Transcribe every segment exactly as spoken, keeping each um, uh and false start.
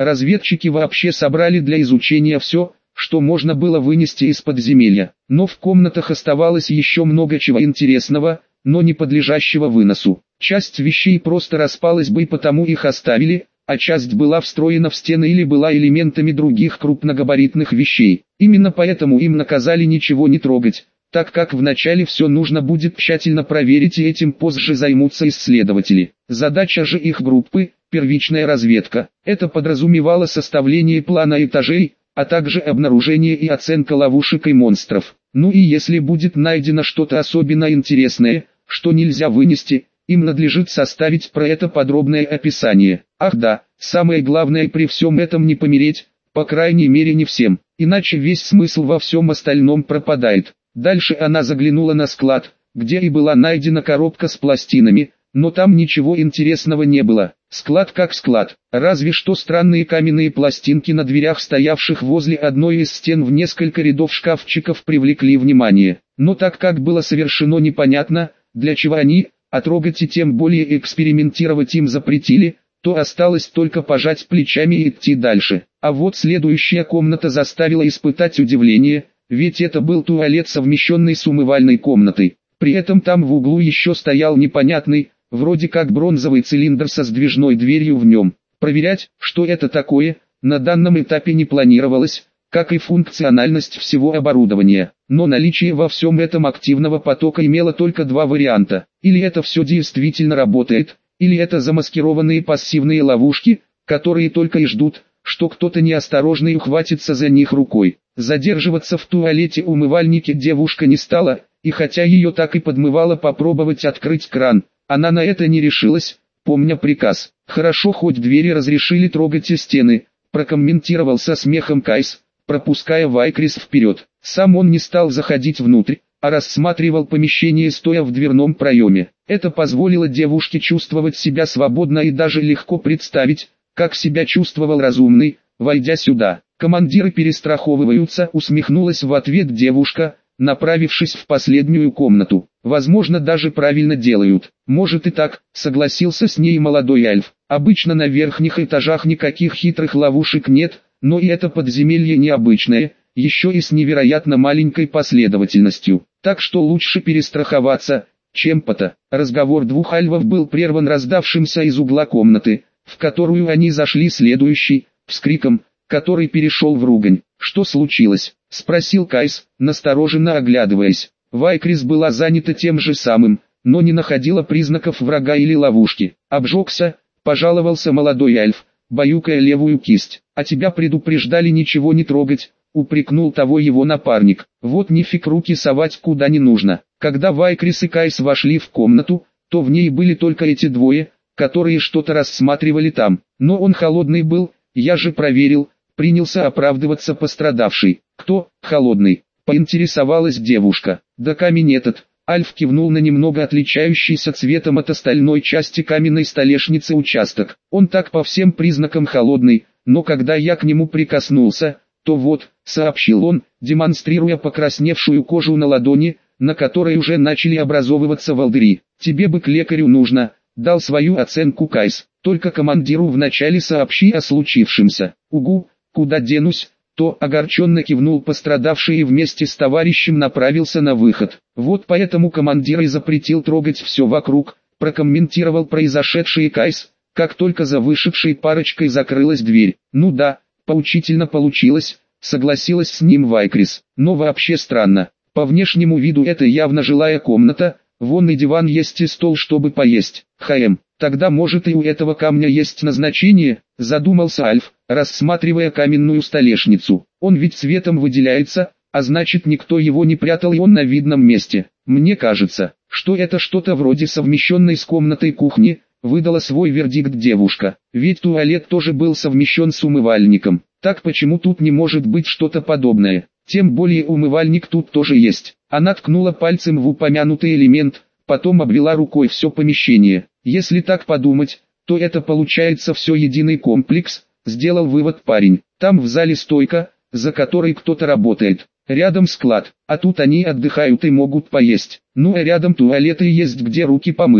разведчики вообще собрали для изучения все, что можно было вынести из подземелья. Но в комнатах оставалось еще много чего интересного, но не подлежащего выносу. Часть вещей просто распалась бы и потому их оставили, а часть была встроена в стены или была элементами других крупногабаритных вещей. Именно поэтому им наказали ничего не трогать, так как вначале все нужно будет тщательно проверить и этим позже займутся исследователи. Задача же их группы – первичная разведка. Это подразумевало составление плана этажей, а также обнаружение и оценка ловушек и монстров. Ну и если будет найдено что-то особенно интересное, что нельзя вынести, им надлежит составить про это подробное описание. Ах да, самое главное при всем этом не помереть, по крайней мере не всем, иначе весь смысл во всем остальном пропадает. Дальше она заглянула на склад, где и была найдена коробка с пластинами, но там ничего интересного не было. Склад как склад, разве что странные каменные пластинки на дверях, стоявших возле одной из стен в несколько рядов шкафчиков, привлекли внимание. Но так как было совершено непонятно, для чего они, а трогать и тем более экспериментировать им запретили, то осталось только пожать плечами и идти дальше. А вот следующая комната заставила испытать удивление, ведь это был туалет, совмещенный с умывальной комнатой. При этом там в углу еще стоял непонятный, вроде как бронзовый цилиндр со сдвижной дверью в нем. Проверять, что это такое, на данном этапе не планировалось, как и функциональность всего оборудования. Но наличие во всем этом активного потока имело только два варианта. Или это все действительно работает, или это замаскированные пассивные ловушки, которые только и ждут, что кто-то неосторожный ухватится за них рукой. Задерживаться в туалете-умывальнике девушка не стала, и хотя ее так и подмывало попробовать открыть кран, она на это не решилась, помня приказ. «Хорошо, хоть двери разрешили трогать и стены», прокомментировал со смехом Кайс, пропуская Вайкрис вперед. Сам он не стал заходить внутрь, а рассматривал помещение, стоя в дверном проеме. Это позволило девушке чувствовать себя свободно и даже легко представить, как себя чувствовал разумный, войдя сюда. «Командиры перестраховываются», усмехнулась в ответ девушка, направившись в последнюю комнату. «Возможно, даже правильно делают». «Может и так», согласился с ней молодой эльф. «Обычно на верхних этажах никаких хитрых ловушек нет, но и это подземелье необычное, еще и с невероятно маленькой последовательностью. Так что лучше перестраховаться, чем пота». Разговор двух эльфов был прерван раздавшимся из угла комнаты, в которую они зашли, следующий, вскриком, который перешел в ругань. «Что случилось?» — спросил Кайс, настороженно оглядываясь. Вайкрис была занята тем же самым, но не находила признаков врага или ловушки. «Обжегся», — пожаловался молодой эльф, баюкая левую кисть. «А тебя предупреждали ничего не трогать», — упрекнул того его напарник. «Вот нифиг руки совать куда не нужно». Когда Вайкрис и Кайс вошли в комнату, то в ней были только эти двое, которые что-то рассматривали там. Но он холодный был, я же проверил. Принялся оправдываться пострадавший. «Кто холодный?» — поинтересовалась девушка. «Да камень этот». Альф кивнул на немного отличающийся цветом от остальной части каменной столешницы участок. «Он так по всем признакам холодный, но когда я к нему прикоснулся, то вот», — сообщил он, демонстрируя покрасневшую кожу на ладони, на которой уже начали образовываться волдыри. «Тебе бы к лекарю нужно», — дал свою оценку Кайс. «Только командиру вначале сообщи о случившемся». «Угу, куда денусь?» То огорченно кивнул пострадавший и вместе с товарищем направился на выход. «Вот поэтому командир и запретил трогать все вокруг», прокомментировал произошедшее Кайс, как только за вышедшей парочкой закрылась дверь. «Ну да, поучительно получилось», согласилась с ним Вайкрис. «Но вообще странно. По внешнему виду это явно жилая комната, вон и диван есть и стол, чтобы поесть. Хм, тогда может и у этого камня есть назначение», задумался Альф, рассматривая каменную столешницу. «Он ведь цветом выделяется, а значит никто его не прятал и он на видном месте. Мне кажется, что это что-то вроде совмещенной с комнатой кухни», выдала свой вердикт девушка. «Ведь туалет тоже был совмещен с умывальником. Так почему тут не может быть что-то подобное? Тем более умывальник тут тоже есть». Она ткнула пальцем в упомянутый элемент, потом обвела рукой все помещение. «Если так подумать, то это получается все единый комплекс», сделал вывод парень. «Там в зале стойка, за которой кто-то работает. Рядом склад, а тут они отдыхают и могут поесть. Ну а рядом туалеты есть, где руки помыть.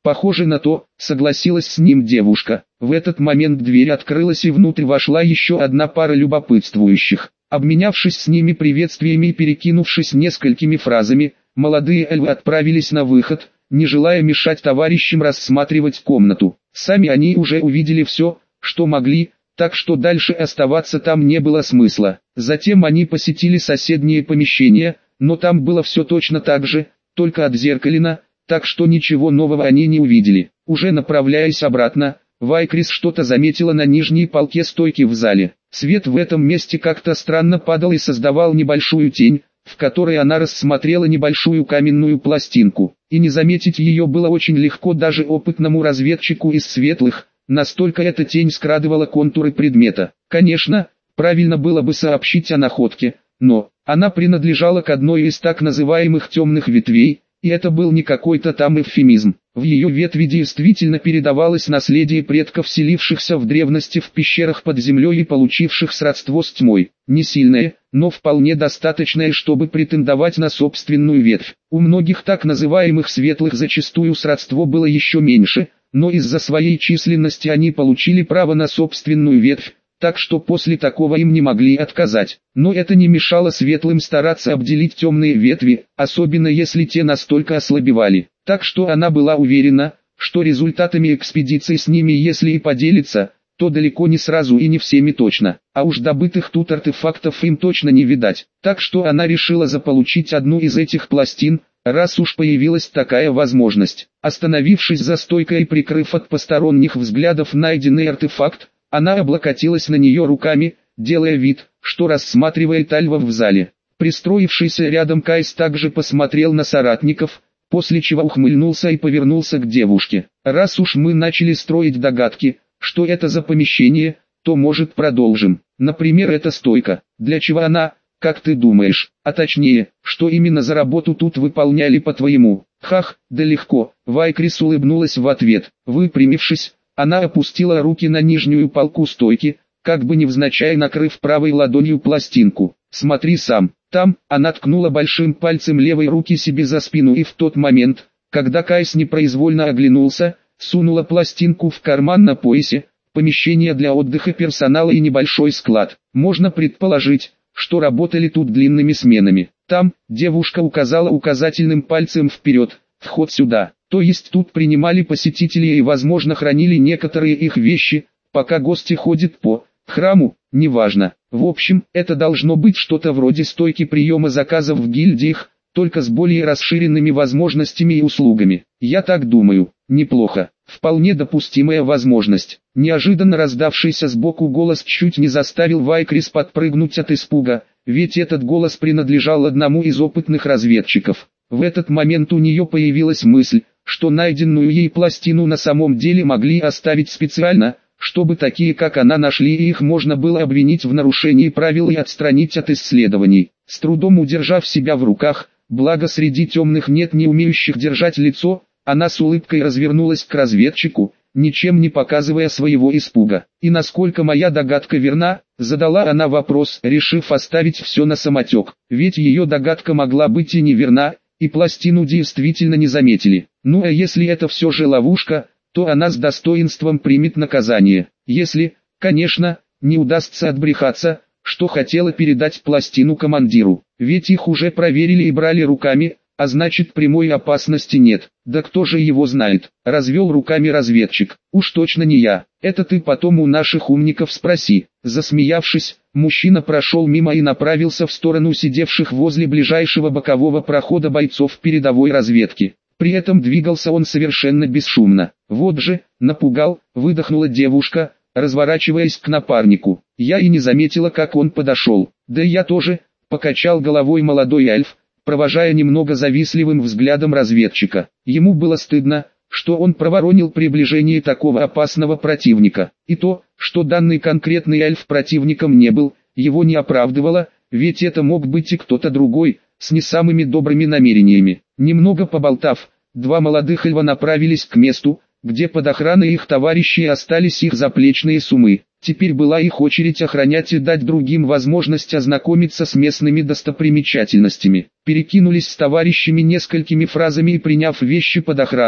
Похоже на то, согласилась с ним девушка. В этот момент дверь открылась и внутрь вошла еще одна пара любопытствующих. Обменявшись с ними приветствиями и перекинувшись несколькими фразами, молодые эльфы отправились на выход, не желая мешать товарищам рассматривать комнату. Сами они уже увидели все, что могли, так что дальше оставаться там не было смысла. Затем они посетили соседние помещения, но там было все точно так же, только отзеркалено, так что ничего нового они не увидели. Уже направляясь обратно, Вайкрис что-то заметила на нижней полке стойки в зале. Свет в этом месте как-то странно падал и создавал небольшую тень, в которой она рассмотрела небольшую каменную пластинку. И не заметить ее было очень легко даже опытному разведчику из светлых, настолько эта тень скрадывала контуры предмета. Конечно, правильно было бы сообщить о находке, но она принадлежала к одной из так называемых темных ветвей, и это был не какой-то там эвфемизм. В ее ветви действительно передавалось наследие предков, селившихся в древности в пещерах под землей и получивших сродство с тьмой. Не сильное, но вполне достаточное, чтобы претендовать на собственную ветвь. У многих так называемых светлых зачастую сродство было еще меньше, но из-за своей численности они получили право на собственную ветвь, так что после такого им не могли отказать. Но это не мешало светлым стараться обделить темные ветви, особенно если те настолько ослабевали. Так что она была уверена, что результатами экспедиции с ними если и поделиться, то далеко не сразу и не всеми точно. А уж добытых тут артефактов им точно не видать. Так что она решила заполучить одну из этих пластин, раз уж появилась такая возможность. Остановившись за стойкой и прикрыв от посторонних взглядов найденный артефакт, она облокотилась на нее руками, делая вид, что рассматривает альвов в зале. Пристроившийся рядом Кайс также посмотрел на соратников, после чего ухмыльнулся и повернулся к девушке. «Раз уж мы начали строить догадки, что это за помещение, то может продолжим. Например, эта стойка. Для чего она, как ты думаешь? А точнее, что именно за работу тут выполняли по-твоему?» «Хах, да легко», Вайкрис улыбнулась в ответ. Выпрямившись, она опустила руки на нижнюю полку стойки, как бы невзначай накрыв правой ладонью пластинку. «Смотри сам». Там, она ткнула большим пальцем левой руки себе за спину и в тот момент, когда Кайс непроизвольно оглянулся, сунула пластинку в карман на поясе, помещение для отдыха персонала и небольшой склад. Можно предположить, что работали тут длинными сменами. Там, девушка указала указательным пальцем вперед, вход сюда. То есть тут принимали посетителей и возможно хранили некоторые их вещи, пока гости ходят по храму, неважно. В общем, это должно быть что-то вроде стойки приема заказов в гильдиях, только с более расширенными возможностями и услугами. Я так думаю. Неплохо. Вполне допустимая возможность. Неожиданно раздавшийся сбоку голос чуть не заставил Вайкрис подпрыгнуть от испуга, ведь этот голос принадлежал одному из опытных разведчиков. В этот момент у нее появилась мысль, что найденную ей пластину на самом деле могли оставить специально, чтобы такие как она нашли и их можно было обвинить в нарушении правил и отстранить от исследований. С трудом удержав себя в руках, благо среди темных нет не умеющих держать лицо, она с улыбкой развернулась к разведчику, ничем не показывая своего испуга. «И насколько моя догадка верна?» — задала она вопрос, решив оставить все на самотек. Ведь ее догадка могла быть и неверна, и пластину действительно не заметили. Ну а если это все же ловушка, то она с достоинством примет наказание. Если, конечно, не удастся отбрехаться, что хотела передать пластину командиру. Ведь их уже проверили и брали руками, а значит прямой опасности нет. Да кто же его знает? Развел руками разведчик. Уж точно не я. Это ты потом у наших умников спроси. Засмеявшись, мужчина прошел мимо и направился в сторону сидевших возле ближайшего бокового прохода бойцов передовой разведки. При этом двигался он совершенно бесшумно. Вот же, напугал, выдохнула девушка, разворачиваясь к напарнику. Я и не заметила, как он подошел. Да я тоже, покачал головой молодой эльф, провожая немного завистливым взглядом разведчика. Ему было стыдно, что он проворонил приближение такого опасного противника. И то, что данный конкретный эльф противником не был, его не оправдывало, ведь это мог быть и кто-то другой, с не самыми добрыми намерениями. Немного поболтав, два молодых эльфа направились к месту, где под охраной их товарищей остались их заплечные суммы. Теперь была их очередь охранять и дать другим возможность ознакомиться с местными достопримечательностями. Перекинулись с товарищами несколькими фразами и приняв вещи под охрану,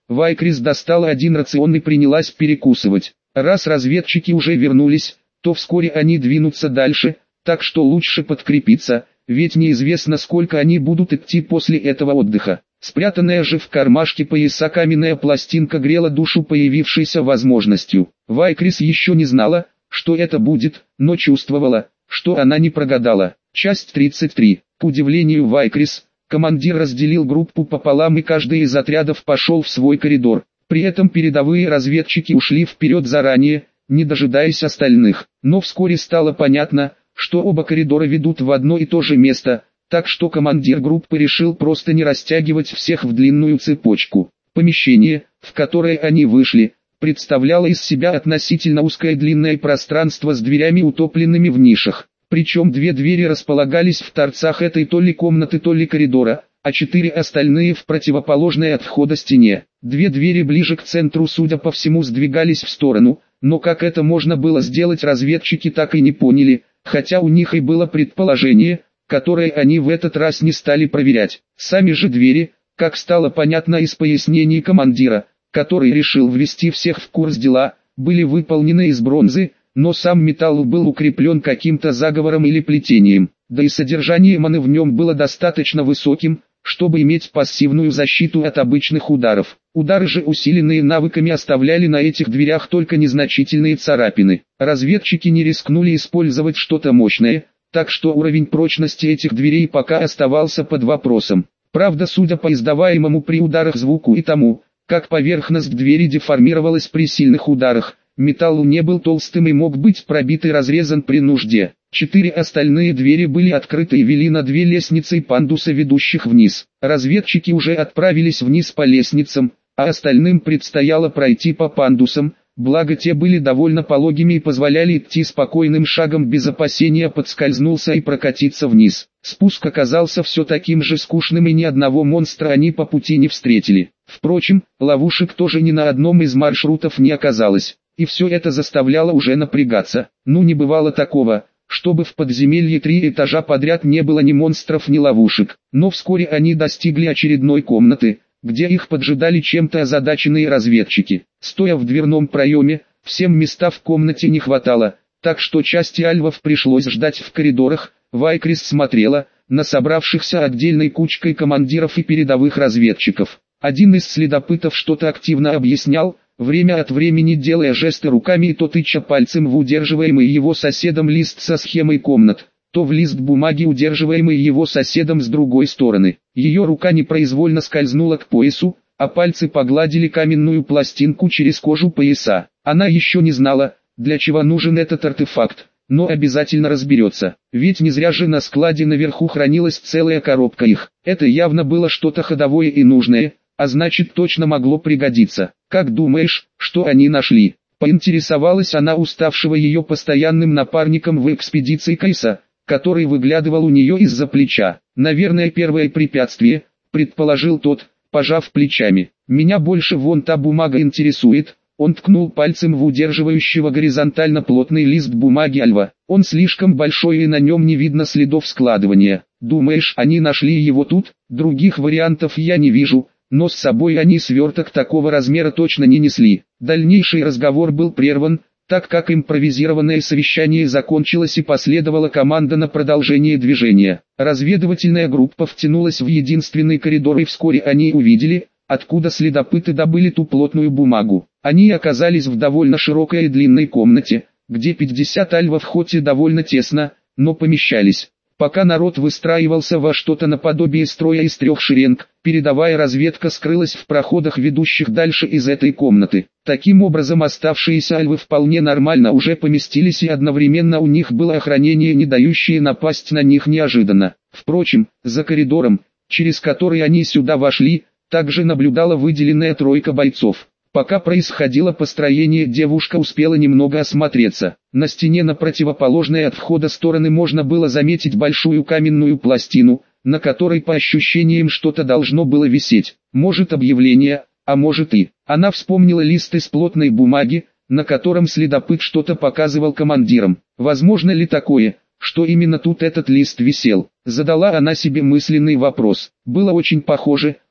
Вайкрис достала один рацион и принялась перекусывать. Раз разведчики уже вернулись, то вскоре они двинутся дальше, так что лучше подкрепиться, ведь неизвестно сколько они будут идти после этого отдыха. Спрятанная же в кармашке пояса каменная пластинка грела душу появившейся возможностью. Вайкрис еще не знала, что это будет, но чувствовала, что она не прогадала. Часть тридцать три. К удивлению Вайкрис, командир разделил группу пополам и каждый из отрядов пошел в свой коридор. При этом передовые разведчики ушли вперед заранее, не дожидаясь остальных. Но вскоре стало понятно, что оба коридора ведут в одно и то же место, так что командир группы решил просто не растягивать всех в длинную цепочку. Помещение, в которое они вышли, представляло из себя относительно узкое длинное пространство с дверями, утопленными в нишах. Причем две двери располагались в торцах этой то ли комнаты, то ли коридора, а четыре остальные в противоположной от входа стене. Две двери ближе к центру, судя по всему, сдвигались в сторону, но как это можно было сделать, разведчики так и не поняли, хотя у них и было предположение, которое они в этот раз не стали проверять. Сами же двери, как стало понятно из пояснений командира, который решил ввести всех в курс дела, были выполнены из бронзы, но сам металл был укреплен каким-то заговором или плетением, да и содержание маны в нем было достаточно высоким, чтобы иметь пассивную защиту от обычных ударов. Удары же, усиленные навыками, оставляли на этих дверях только незначительные царапины. Разведчики не рискнули использовать что-то мощное, так что уровень прочности этих дверей пока оставался под вопросом. Правда, судя по издаваемому при ударах звуку и тому, как поверхность двери деформировалась при сильных ударах, металл не был толстым и мог быть пробит и разрезан при нужде. Четыре остальные двери были открыты и вели на две лестницы и пандусы, ведущих вниз. Разведчики уже отправились вниз по лестницам, а остальным предстояло пройти по пандусам, благо те были довольно пологими и позволяли идти спокойным шагом без опасения подскользнуться и прокатиться вниз. Спуск оказался все таким же скучным, и ни одного монстра они по пути не встретили. Впрочем, ловушек тоже ни на одном из маршрутов не оказалось, и все это заставляло уже напрягаться. Ну, не бывало такого, чтобы в подземелье три этажа подряд не было ни монстров, ни ловушек. Но вскоре они достигли очередной комнаты, где их поджидали чем-то озадаченные разведчики. Стоя в дверном проеме, всем места в комнате не хватало, так что части альвов пришлось ждать в коридорах. Вайкрис смотрела на собравшихся отдельной кучкой командиров и передовых разведчиков. Один из следопытов что-то активно объяснял, время от времени делая жесты руками и то тыча пальцем в удерживаемый его соседом лист со схемой комнат, то в лист бумаги, удерживаемый его соседом с другой стороны. Ее рука непроизвольно скользнула к поясу, а пальцы погладили каменную пластинку через кожу пояса. Она еще не знала, для чего нужен этот артефакт, но обязательно разберется, ведь не зря же на складе наверху хранилась целая коробка их. Это явно было что-то ходовое и нужное, а значит точно могло пригодиться. «Как думаешь, что они нашли?» — поинтересовалась она уставшего ее постоянным напарником в экспедиции Кайса, который выглядывал у нее из-за плеча. «Наверное, первое препятствие», — предположил тот, пожав плечами. «Меня больше вон та бумага интересует». Он ткнул пальцем в удерживающего горизонтально плотный лист бумаги альва. «Он слишком большой и на нем не видно следов складывания. Думаешь, они нашли его тут? Других вариантов я не вижу. Но с собой они сверток такого размера точно не несли». Дальнейший разговор был прерван, так как импровизированное совещание закончилось и последовала команда на продолжение движения. Разведывательная группа втянулась в единственный коридор, и вскоре они увидели, откуда следопыты добыли ту плотную бумагу. Они оказались в довольно широкой и длинной комнате, где пятьдесят альвов хоть и довольно тесно, но помещались. Пока народ выстраивался во что-то наподобие строя из трех шеренг, передовая разведка скрылась в проходах, ведущих дальше из этой комнаты. Таким образом, оставшиеся альвы вполне нормально уже поместились, и одновременно у них было охранение, не дающее напасть на них неожиданно. Впрочем, за коридором, через который они сюда вошли, также наблюдала выделенная тройка бойцов. Пока происходило построение, девушка успела немного осмотреться. На стене на противоположной от входа стороны можно было заметить большую каменную пластину, на которой по ощущениям что-то должно было висеть. Может, объявление, а может и... Она вспомнила лист из плотной бумаги, на котором следопыт что-то показывал командирам. Возможно ли такое, что именно тут этот лист висел? Задала она себе мысленный вопрос. Было очень похоже,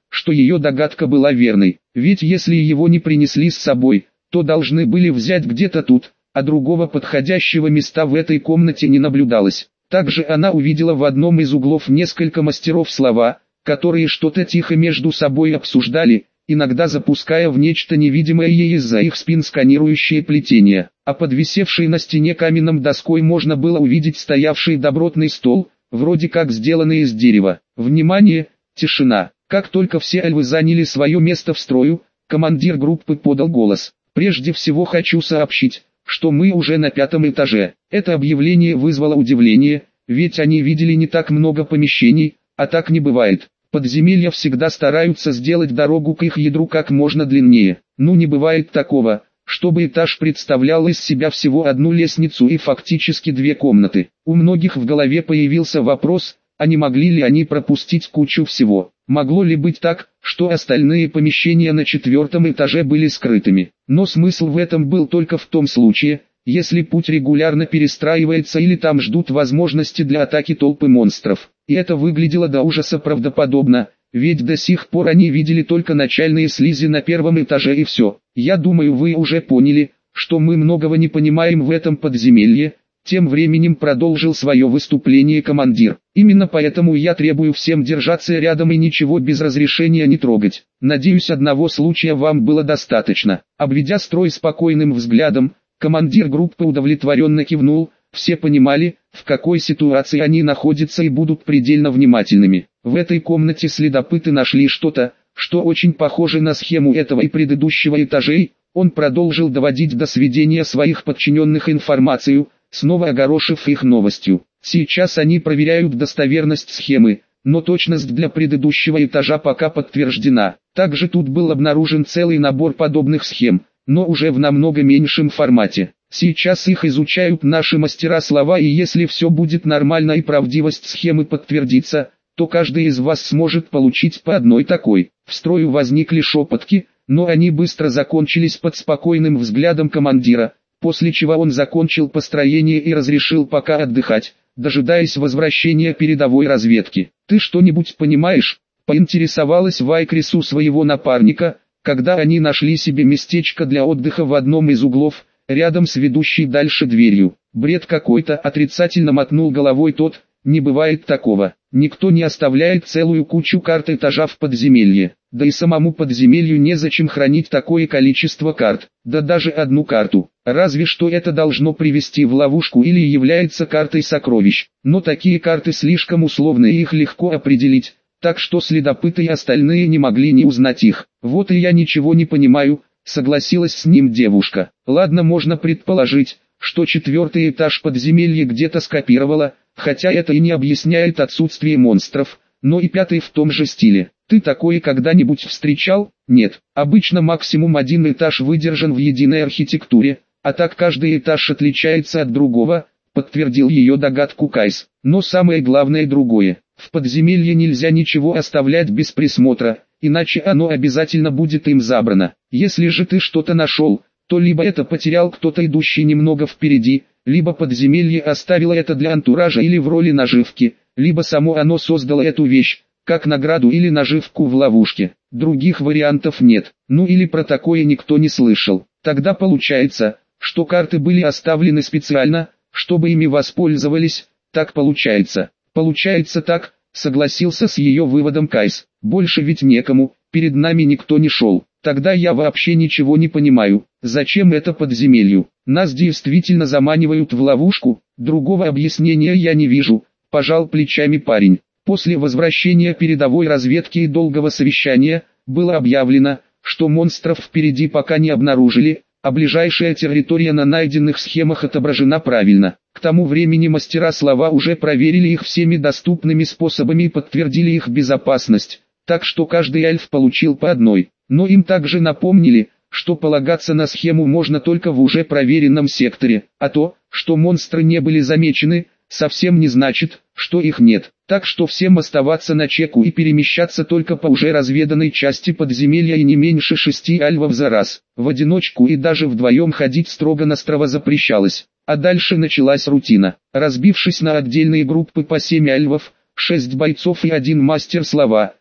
что ее догадка была верной. Ведь если его не принесли с собой, то должны были взять где-то тут, а другого подходящего места в этой комнате не наблюдалось. Также она увидела в одном из углов несколько мастеров слова, которые что-то тихо между собой обсуждали, иногда запуская в нечто невидимое ей из-за их спин сканирующее плетение. А под висевшей на стене каменном доской можно было увидеть стоявший добротный стол, вроде как сделанный из дерева. Внимание, тишина. Как только все эльвы заняли свое место в строю, командир группы подал голос. «Прежде всего хочу сообщить, что мы уже на пятом этаже». Это объявление вызвало удивление, ведь они видели не так много помещений, а так не бывает. Подземелья всегда стараются сделать дорогу к их ядру как можно длиннее. Ну не бывает такого, чтобы этаж представлял из себя всего одну лестницу и фактически две комнаты. У многих в голове появился вопрос, а не могли ли они пропустить кучу всего? Могло ли быть так, что остальные помещения на четвертом этаже были скрытыми? Но смысл в этом был только в том случае, если путь регулярно перестраивается или там ждут возможности для атаки толпы монстров. И это выглядело до ужаса правдоподобно, ведь до сих пор они видели только начальные слизи на первом этаже и все. Я думаю, вы уже поняли, что мы многого не понимаем в этом подземелье. Тем временем продолжил свое выступление командир. Именно поэтому я требую всем держаться рядом и ничего без разрешения не трогать. Надеюсь, одного случая вам было достаточно. Обведя строй спокойным взглядом, командир группы удовлетворенно кивнул. Все понимали, в какой ситуации они находятся и будут предельно внимательными. В этой комнате следопыты нашли что-то, что очень похоже на схему этого и предыдущего этажей. Он продолжил доводить до сведения своих подчиненных информацию, снова огорошив их новостью. Сейчас они проверяют достоверность схемы, но точность для предыдущего этажа пока подтверждена. Также тут был обнаружен целый набор подобных схем, но уже в намного меньшем формате. Сейчас их изучают наши мастера слова, и если все будет нормально и правдивость схемы подтвердится, то каждый из вас сможет получить по одной такой. В строю возникли шепотки, но они быстро закончились под спокойным взглядом командира, после чего он закончил построение и разрешил пока отдыхать, дожидаясь возвращения передовой разведки. «Ты что-нибудь понимаешь?» – поинтересовалась Вайкрис у своего напарника, когда они нашли себе местечко для отдыха в одном из углов, рядом с ведущей дальше дверью. «Бред какой-то», – отрицательно мотнул головой тот. «Не бывает такого. Никто не оставляет целую кучу карт этажа в подземелье. Да и самому подземелью незачем хранить такое количество карт, да даже одну карту. Разве что это должно привести в ловушку или является картой сокровищ. Но такие карты слишком условны и их легко определить, так что следопыты и остальные не могли не узнать их. Вот и я ничего не понимаю», — согласилась с ним девушка. «Ладно, можно предположить, что четвертый этаж подземелья где-то скопировала, хотя это и не объясняет отсутствие монстров, но и пятый в том же стиле. Ты такое когда-нибудь встречал? Нет. Обычно максимум один этаж выдержан в единой архитектуре, а так каждый этаж отличается от другого», — подтвердил ее догадку Кайс. «Но самое главное другое. В подземелье нельзя ничего оставлять без присмотра, иначе оно обязательно будет им забрано. Если же ты что-то нашел, то либо это потерял кто-то, идущий немного впереди, либо подземелье оставило это для антуража или в роли наживки, либо само оно создало эту вещь, как награду или наживку в ловушке. Других вариантов нет, ну или про такое никто не слышал. Тогда получается, что карты были оставлены специально, чтобы ими воспользовались. Так получается. Получается так, согласился с ее выводом Кайс. Больше ведь некому, перед нами никто не шел. Тогда я вообще ничего не понимаю, зачем это подземелью? Нас действительно заманивают в ловушку? Другого объяснения я не вижу, пожал плечами парень. После возвращения передовой разведки и долгого совещания, было объявлено, что монстров впереди пока не обнаружили, а ближайшая территория на найденных схемах отображена правильно. К тому времени мастера слова уже проверили их всеми доступными способами и подтвердили их безопасность, так что каждый эльф получил по одной. Но им также напомнили, что полагаться на схему можно только в уже проверенном секторе, а то, что монстры не были замечены, совсем не значит, что их нет. Так что всем оставаться на чеку и перемещаться только по уже разведанной части подземелья и не меньше шести альвов за раз. В одиночку и даже вдвоем ходить строго-настрого запрещалось. А дальше началась рутина. Разбившись на отдельные группы по семь альвов, шесть бойцов и один мастер слова,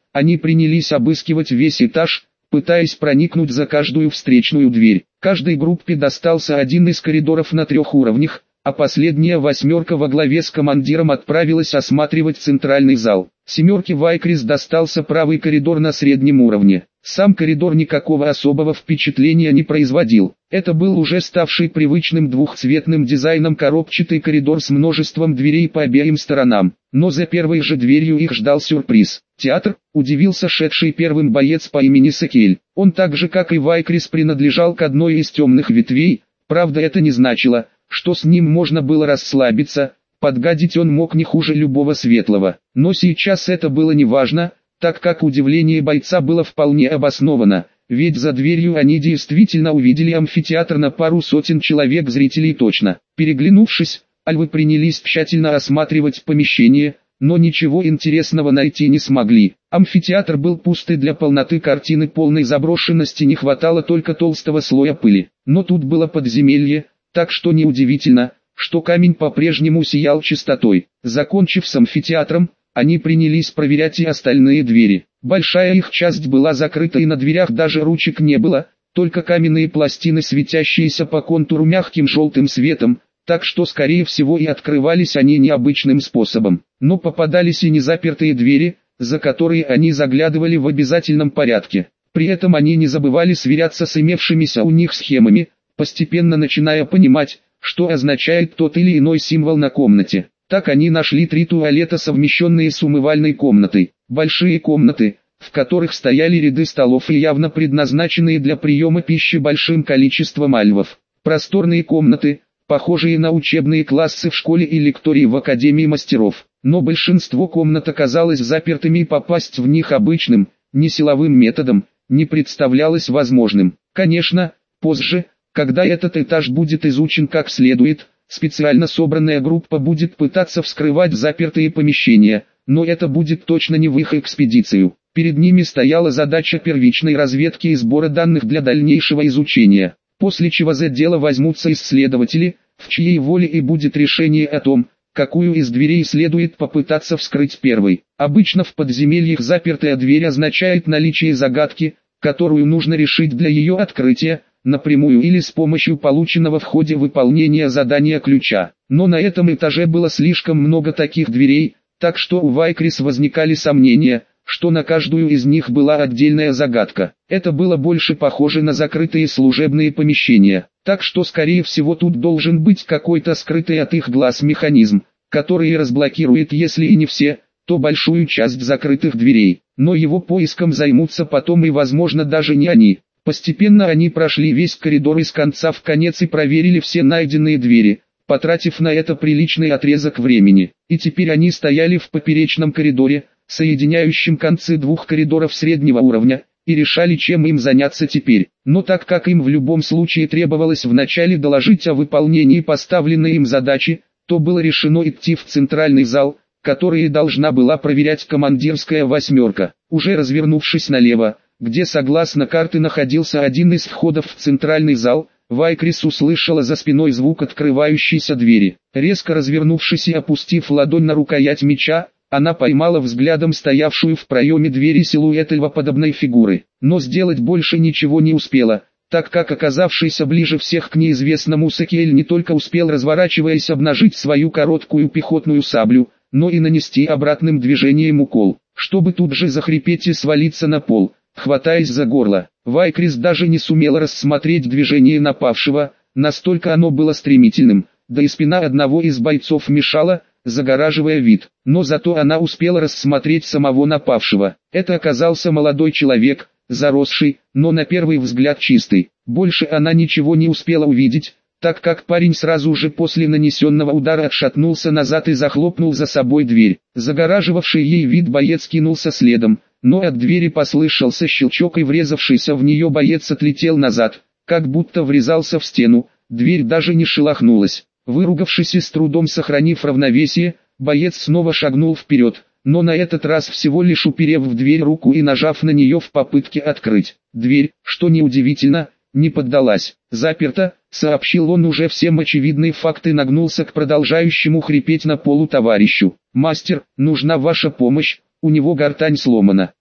они принялись обыскивать весь этаж, пытаясь проникнуть за каждую встречную дверь. Каждой группе достался один из коридоров на трех уровнях, а последняя восьмерка во главе с командиром отправилась осматривать центральный зал. Семерке Вайкрис достался правый коридор на среднем уровне. Сам коридор никакого особого впечатления не производил. Это был уже ставший привычным двухцветным дизайном коробчатый коридор с множеством дверей по обеим сторонам. Но за первой же дверью их ждал сюрприз. «Театр?» – удивился шедший первым боец по имени Сакель. Он так же как и Вайкрис принадлежал к одной из темных ветвей, правда это не значило, что с ним можно было расслабиться, подгадить он мог не хуже любого светлого. Но сейчас это было неважно, так как удивление бойца было вполне обосновано, ведь за дверью они действительно увидели амфитеатр на пару сотен человек зрителей точно. Переглянувшись, альвы принялись тщательно осматривать помещение, но ничего интересного найти не смогли. Амфитеатр был пуст и для полноты картины полной заброшенности не хватало только толстого слоя пыли. Но тут было подземелье, так что неудивительно, что камень по-прежнему сиял чистотой. Закончив с амфитеатром, они принялись проверять и остальные двери. Большая их часть была закрыта и на дверях даже ручек не было, только каменные пластины, светящиеся по контуру мягким желтым светом, так что скорее всего и открывались они необычным способом. Но попадались и незапертые двери, за которые они заглядывали в обязательном порядке. При этом они не забывали сверяться с имевшимися у них схемами, постепенно начиная понимать, что означает тот или иной символ на комнате. Так они нашли три туалета, совмещенные с умывальной комнатой. Большие комнаты, в которых стояли ряды столов и явно предназначенные для приема пищи большим количеством альвов. Просторные комнаты, похожие на учебные классы в школе и лектории в Академии мастеров. Но большинство комнат оказалось запертыми и попасть в них обычным, не силовым методом, не представлялось возможным. Конечно, позже, когда этот этаж будет изучен как следует, специально собранная группа будет пытаться вскрывать запертые помещения, но это будет точно не в их экспедицию. Перед ними стояла задача первичной разведки и сбора данных для дальнейшего изучения, после чего за дело возьмутся исследователи, в чьей воле и будет решение о том, какую из дверей следует попытаться вскрыть первой. Обычно в подземельях запертая дверь означает наличие загадки, которую нужно решить для ее открытия, напрямую или с помощью полученного в ходе выполнения задания ключа. Но на этом этаже было слишком много таких дверей, так что у Вайкрис возникали сомнения, что на каждую из них была отдельная загадка. Это было больше похоже на закрытые служебные помещения, так что скорее всего тут должен быть какой-то скрытый от их глаз механизм, который разблокирует, если и не все, то большую часть закрытых дверей. Но его поиском займутся потом и возможно даже не они. Постепенно они прошли весь коридор из конца в конец и проверили все найденные двери, потратив на это приличный отрезок времени. И теперь они стояли в поперечном коридоре, соединяющем концы двух коридоров среднего уровня, и решали, чем им заняться теперь. Но так как им в любом случае требовалось вначале доложить о выполнении поставленной им задачи, то было решено идти в центральный зал, который и должна была проверять командирская восьмерка. Уже развернувшись налево, где согласно карты находился один из входов в центральный зал, Вайкрис услышала за спиной звук открывающейся двери. Резко развернувшись и опустив ладонь на рукоять меча, она поймала взглядом стоявшую в проеме двери силуэт львоподобной фигуры. Но сделать больше ничего не успела, так как оказавшийся ближе всех к неизвестному Сакель не только успел, разворачиваясь, обнажить свою короткую пехотную саблю, но и нанести обратным движением укол, чтобы тут же захрипеть и свалиться на пол, хватаясь за горло. Вайкрис даже не сумела рассмотреть движение напавшего, настолько оно было стремительным, да и спина одного из бойцов мешала, загораживая вид. Но зато она успела рассмотреть самого напавшего. Это оказался молодой человек, заросший, но на первый взгляд чистый. Больше она ничего не успела увидеть, так как парень сразу же после нанесенного удара отшатнулся назад и захлопнул за собой дверь. Загораживавший ей вид боец кинулся следом, но от двери послышался щелчок и врезавшийся в нее боец отлетел назад, как будто врезался в стену, дверь даже не шелохнулась. Выругавшись и с трудом сохранив равновесие, боец снова шагнул вперед, но на этот раз всего лишь уперев в дверь руку и нажав на нее в попытке открыть. Дверь, что неудивительно, не поддалась. «Заперто», — сообщил он уже всем очевидные факты, нагнулся к продолжающему хрипеть на полу товарищу. «Мастер, нужна ваша помощь, у него гортань сломана».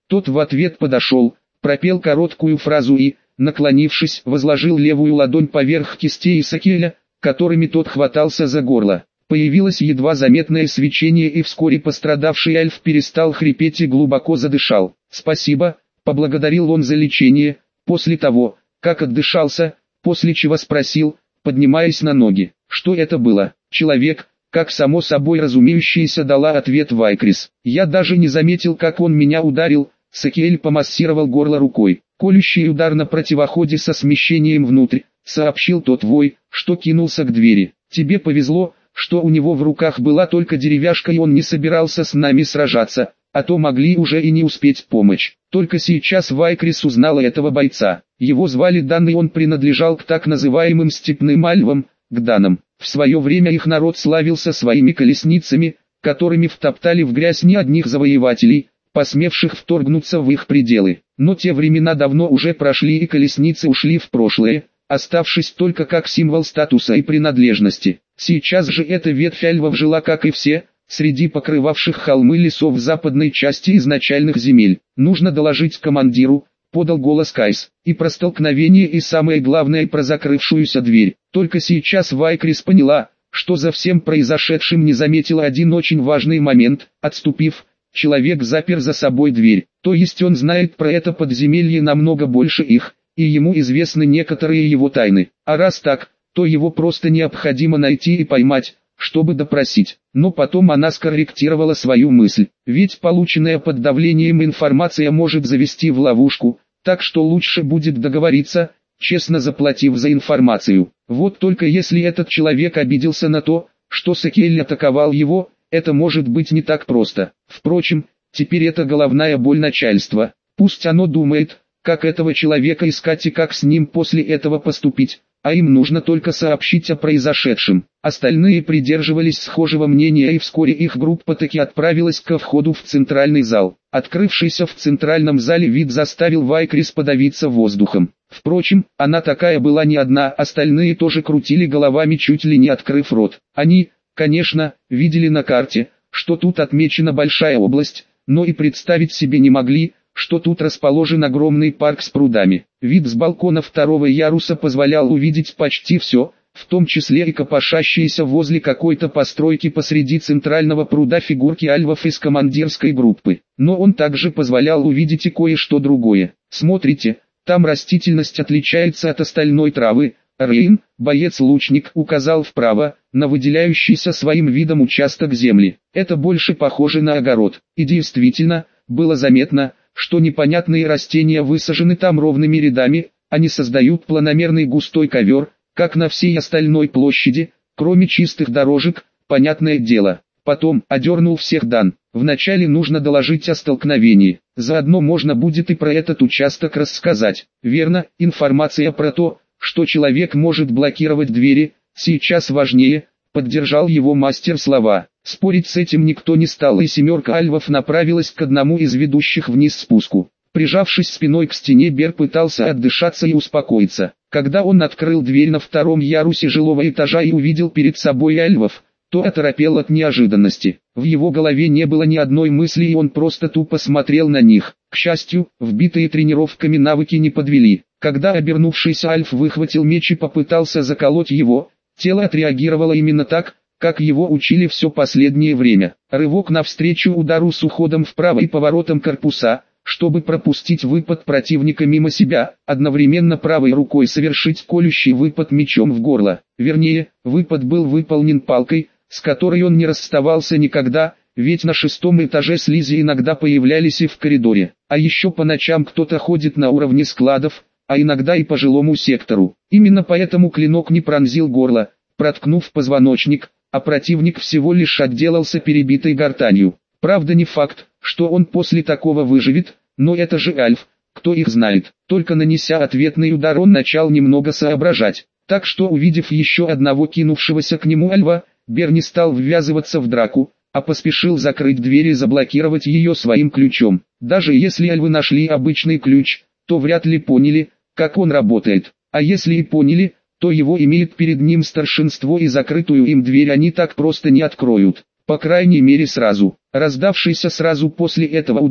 Тот в ответ подошел, пропел короткую фразу и, наклонившись, возложил левую ладонь поверх кистей Исакиэля, которыми тот хватался за горло. Появилось едва заметное свечение, и вскоре пострадавший эльф перестал хрипеть и глубоко задышал. «Спасибо», — поблагодарил он за лечение, после того, как отдышался, после чего спросил, поднимаясь на ноги, что это было. «Человек», — как само собой разумеющееся дала ответ Вайкрис. «Я даже не заметил, как он меня ударил», — Сакиэль помассировал горло рукой. «Колющий удар на противоходе со смещением внутрь», — сообщил тот вой, что кинулся к двери. «Тебе повезло, что у него в руках была только деревяшка, и он не собирался с нами сражаться, а то могли уже и не успеть помочь». Только сейчас Вайкрис узнала этого бойца. Его звали Дан, и он принадлежал к так называемым степным альвам, к данам. В свое время их народ славился своими колесницами, которыми втоптали в грязь не одних завоевателей, посмевших вторгнуться в их пределы. Но те времена давно уже прошли, и колесницы ушли в прошлое, оставшись только как символ статуса и принадлежности. Сейчас же эта ветвь альвов жила, как и все, среди покрывавших холмы лесов в западной части изначальных земель. «Нужно доложить командиру», — подал голос Кайс, — «и про столкновение, и самое главное, про закрывшуюся дверь». Только сейчас Вайкрис поняла, что за всем произошедшим не заметила один очень важный момент. Отступив, человек запер за собой дверь, то есть он знает про это подземелье намного больше их, и ему известны некоторые его тайны. А раз так, то его просто необходимо найти и поймать, чтобы допросить. Но потом она скорректировала свою мысль, ведь полученная под давлением информация может завести в ловушку, так что лучше будет договориться, честно заплатив за информацию. Вот только если этот человек обиделся на то, что Сакиэль атаковал его, это может быть не так просто. Впрочем, теперь это головная боль начальства. Пусть оно думает, как этого человека искать и как с ним после этого поступить, а им нужно только сообщить о произошедшем. Остальные придерживались схожего мнения, и вскоре их группа таки отправилась ко входу в центральный зал. Открывшийся в центральном зале вид заставил Вайкрис подавиться воздухом. Впрочем, она такая была не одна, остальные тоже крутили головами, чуть ли не открыв рот. Они, конечно, видели на карте, что тут отмечена большая область, но и представить себе не могли, что тут расположен огромный парк с прудами. Вид с балкона второго яруса позволял увидеть почти все, в том числе и копошащиеся возле какой-то постройки посреди центрального пруда фигурки альвов из командирской группы. Но он также позволял увидеть и кое-что другое. «Смотрите, там растительность отличается от остальной травы». Рейн, боец-лучник, указал вправо, на выделяющийся своим видом участок земли. «Это больше похоже на огород». И действительно, было заметно, что непонятные растения высажены там ровными рядами, они создают планомерный густой ковер, как на всей остальной площади, кроме чистых дорожек, понятное дело. Потом одернул всех Дан. Вначале нужно доложить о столкновении, заодно можно будет и про этот участок рассказать. Верно, информация про то, что человек может блокировать двери, сейчас важнее, поддержал его мастер слова. Спорить с этим никто не стал, и семерка альвов направилась к одному из ведущих вниз спуску. Прижавшись спиной к стене, Бер пытался отдышаться и успокоиться. Когда он открыл дверь на втором ярусе жилого этажа и увидел перед собой альвов, то оторопел от неожиданности. В его голове не было ни одной мысли, и он просто тупо смотрел на них. К счастью, вбитые тренировками навыки не подвели. Когда обернувшийся альф выхватил меч и попытался заколоть его, тело отреагировало именно так, как его учили все последнее время. Рывок навстречу удару с уходом вправо и поворотом корпуса, чтобы пропустить выпад противника мимо себя, одновременно правой рукой совершить колющий выпад мечом в горло. Вернее, выпад был выполнен палкой, с которой он не расставался никогда, ведь на шестом этаже слизи иногда появлялись и в коридоре. А еще по ночам кто-то ходит на уровне складов, а иногда и по жилому сектору. Именно поэтому клинок не пронзил горло, проткнув позвоночник, а противник всего лишь отделался перебитой гортанью. Правда, не факт, что он после такого выживет, но это же альф, кто их знает. Только нанеся ответный удар, он начал немного соображать. Так что, увидев еще одного кинувшегося к нему альва, Бер не стал ввязываться в драку, а поспешил закрыть дверь и заблокировать ее своим ключом. Даже если альвы нашли обычный ключ, то вряд ли поняли, как он работает. А если и поняли, то его имеет перед ним старшинство, и закрытую им дверь они так просто не откроют. По крайней мере сразу. Раздавшийся сразу после этого удар,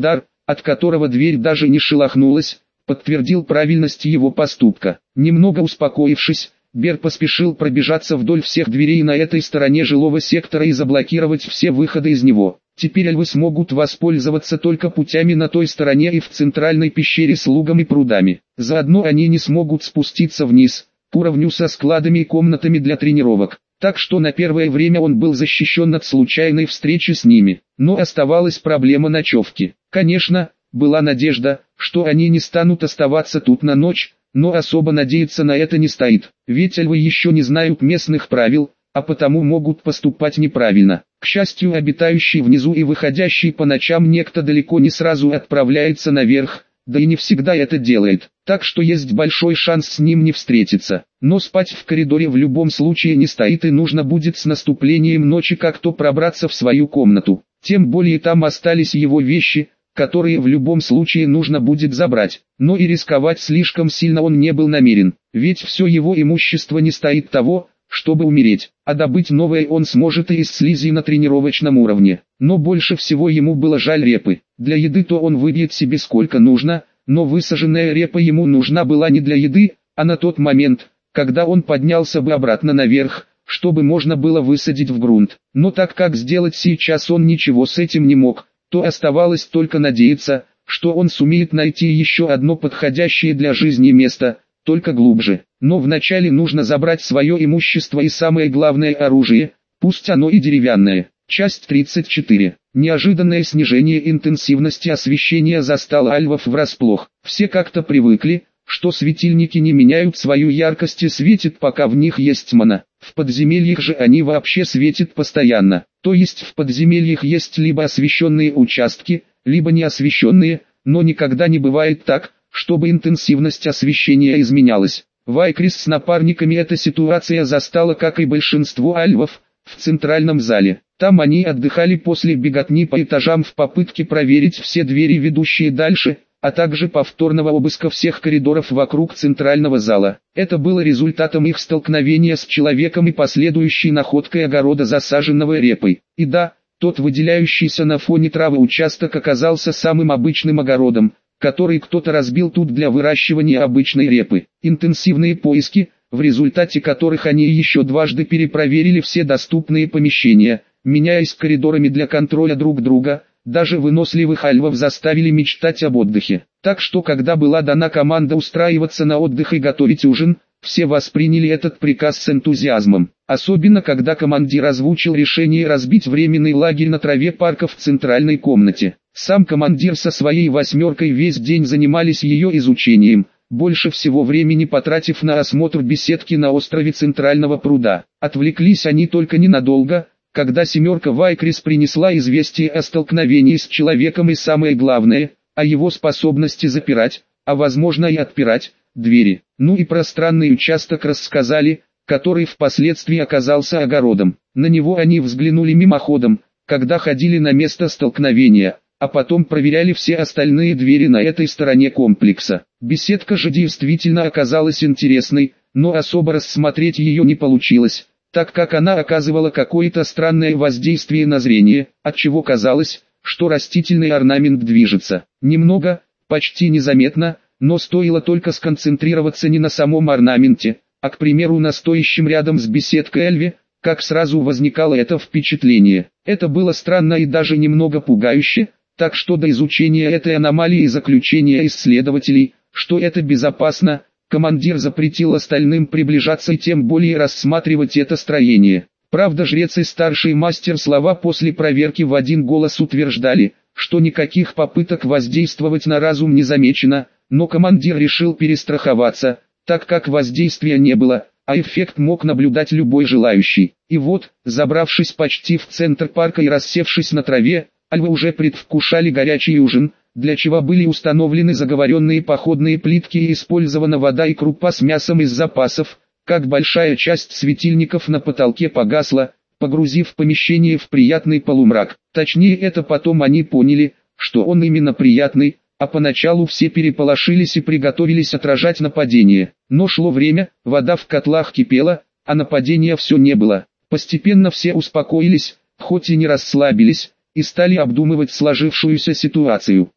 от которого дверь даже не шелохнулась, подтвердил правильность его поступка. Немного успокоившись, Бер поспешил пробежаться вдоль всех дверей на этой стороне жилого сектора и заблокировать все выходы из него. Теперь альвы смогут воспользоваться только путями на той стороне и в центральной пещере с лугом и прудами. Заодно они не смогут спуститься вниз, к уровню со складами и комнатами для тренировок. Так что на первое время он был защищен от случайной встречи с ними. Но оставалась проблема ночевки. Конечно, была надежда, что они не станут оставаться тут на ночь, но особо надеяться на это не стоит. Ведь альвы еще не знают местных правил, а потому могут поступать неправильно. К счастью, обитающий внизу и выходящий по ночам некто далеко не сразу отправляется наверх, да и не всегда это делает, так что есть большой шанс с ним не встретиться. Но спать в коридоре в любом случае не стоит, и нужно будет с наступлением ночи как-то пробраться в свою комнату. Тем более там остались его вещи, которые в любом случае нужно будет забрать. Но и рисковать слишком сильно он не был намерен, ведь все его имущество не стоит того, чтобы умереть, а добыть новое он сможет и из слизи на тренировочном уровне. Но больше всего ему было жаль репы. Для еды-то он выбьет себе сколько нужно, но высаженная репа ему нужна была не для еды, а на тот момент, когда он поднялся бы обратно наверх, чтобы можно было высадить в грунт. Но так как сделать сейчас он ничего с этим не мог, то оставалось только надеяться, что он сумеет найти еще одно подходящее для жизни место, только глубже. Но вначале нужно забрать свое имущество и самое главное оружие, пусть оно и деревянное. Часть тридцать четыре. Неожиданное снижение интенсивности освещения застало альвов врасплох. Все как-то привыкли, что светильники не меняют свою яркость и светят, пока в них есть мана. В подземельях же они вообще светят постоянно. То есть в подземельях есть либо освещенные участки, либо неосвещенные, но никогда не бывает так, чтобы интенсивность освещения изменялась. Вайкрис с напарниками эта ситуация застала, как и большинство альвов, в центральном зале. Там они отдыхали после беготни по этажам в попытке проверить все двери, ведущие дальше, а также повторного обыска всех коридоров вокруг центрального зала. Это было результатом их столкновения с человеком и последующей находкой огорода, засаженного репой. И да, тот выделяющийся на фоне травы участок оказался самым обычным огородом, который кто-то разбил тут для выращивания обычной репы. Интенсивные поиски, в результате которых они еще дважды перепроверили все доступные помещения, меняясь коридорами для контроля друг друга, даже выносливых альвов заставили мечтать об отдыхе. Так что когда была дана команда устраиваться на отдых и готовить ужин, все восприняли этот приказ с энтузиазмом. Особенно когда командир озвучил решение разбить временный лагерь на траве парка в центральной комнате. Сам командир со своей восьмеркой весь день занимались ее изучением, больше всего времени потратив на осмотр беседки на острове Центрального пруда. Отвлеклись они только ненадолго, когда семерка Вайкрис принесла известие о столкновении с человеком и, самое главное, о его способности запирать, а возможно и отпирать, двери. Ну и про странный участок рассказали, который впоследствии оказался огородом. На него они взглянули мимоходом, когда ходили на место столкновения, а потом проверяли все остальные двери на этой стороне комплекса. Беседка же действительно оказалась интересной, но особо рассмотреть ее не получилось, так как она оказывала какое-то странное воздействие на зрение, отчего казалось, что растительный орнамент движется. Немного, почти незаметно, но стоило только сконцентрироваться не на самом орнаменте, а, к примеру, на стоящем рядом с беседкой эльве, как сразу возникало это впечатление. Это было странно и даже немного пугающе, так что до изучения этой аномалии и заключения исследователей, что это безопасно, командир запретил остальным приближаться и тем более рассматривать это строение. Правда, жрец и старший мастер слова после проверки в один голос утверждали, что никаких попыток воздействовать на разум не замечено, но командир решил перестраховаться, так как воздействия не было, а эффект мог наблюдать любой желающий. И вот, забравшись почти в центр парка и рассевшись на траве, альвы уже предвкушали горячий ужин, для чего были установлены заговоренные походные плитки и использована вода и крупа с мясом из запасов, как большая часть светильников на потолке погасла, погрузив помещение в приятный полумрак. Точнее, это потом они поняли, что он именно приятный, а поначалу все переполошились и приготовились отражать нападение. Но шло время, вода в котлах кипела, а нападения все не было. Постепенно все успокоились, хоть и не расслабились, и стали обдумывать сложившуюся ситуацию.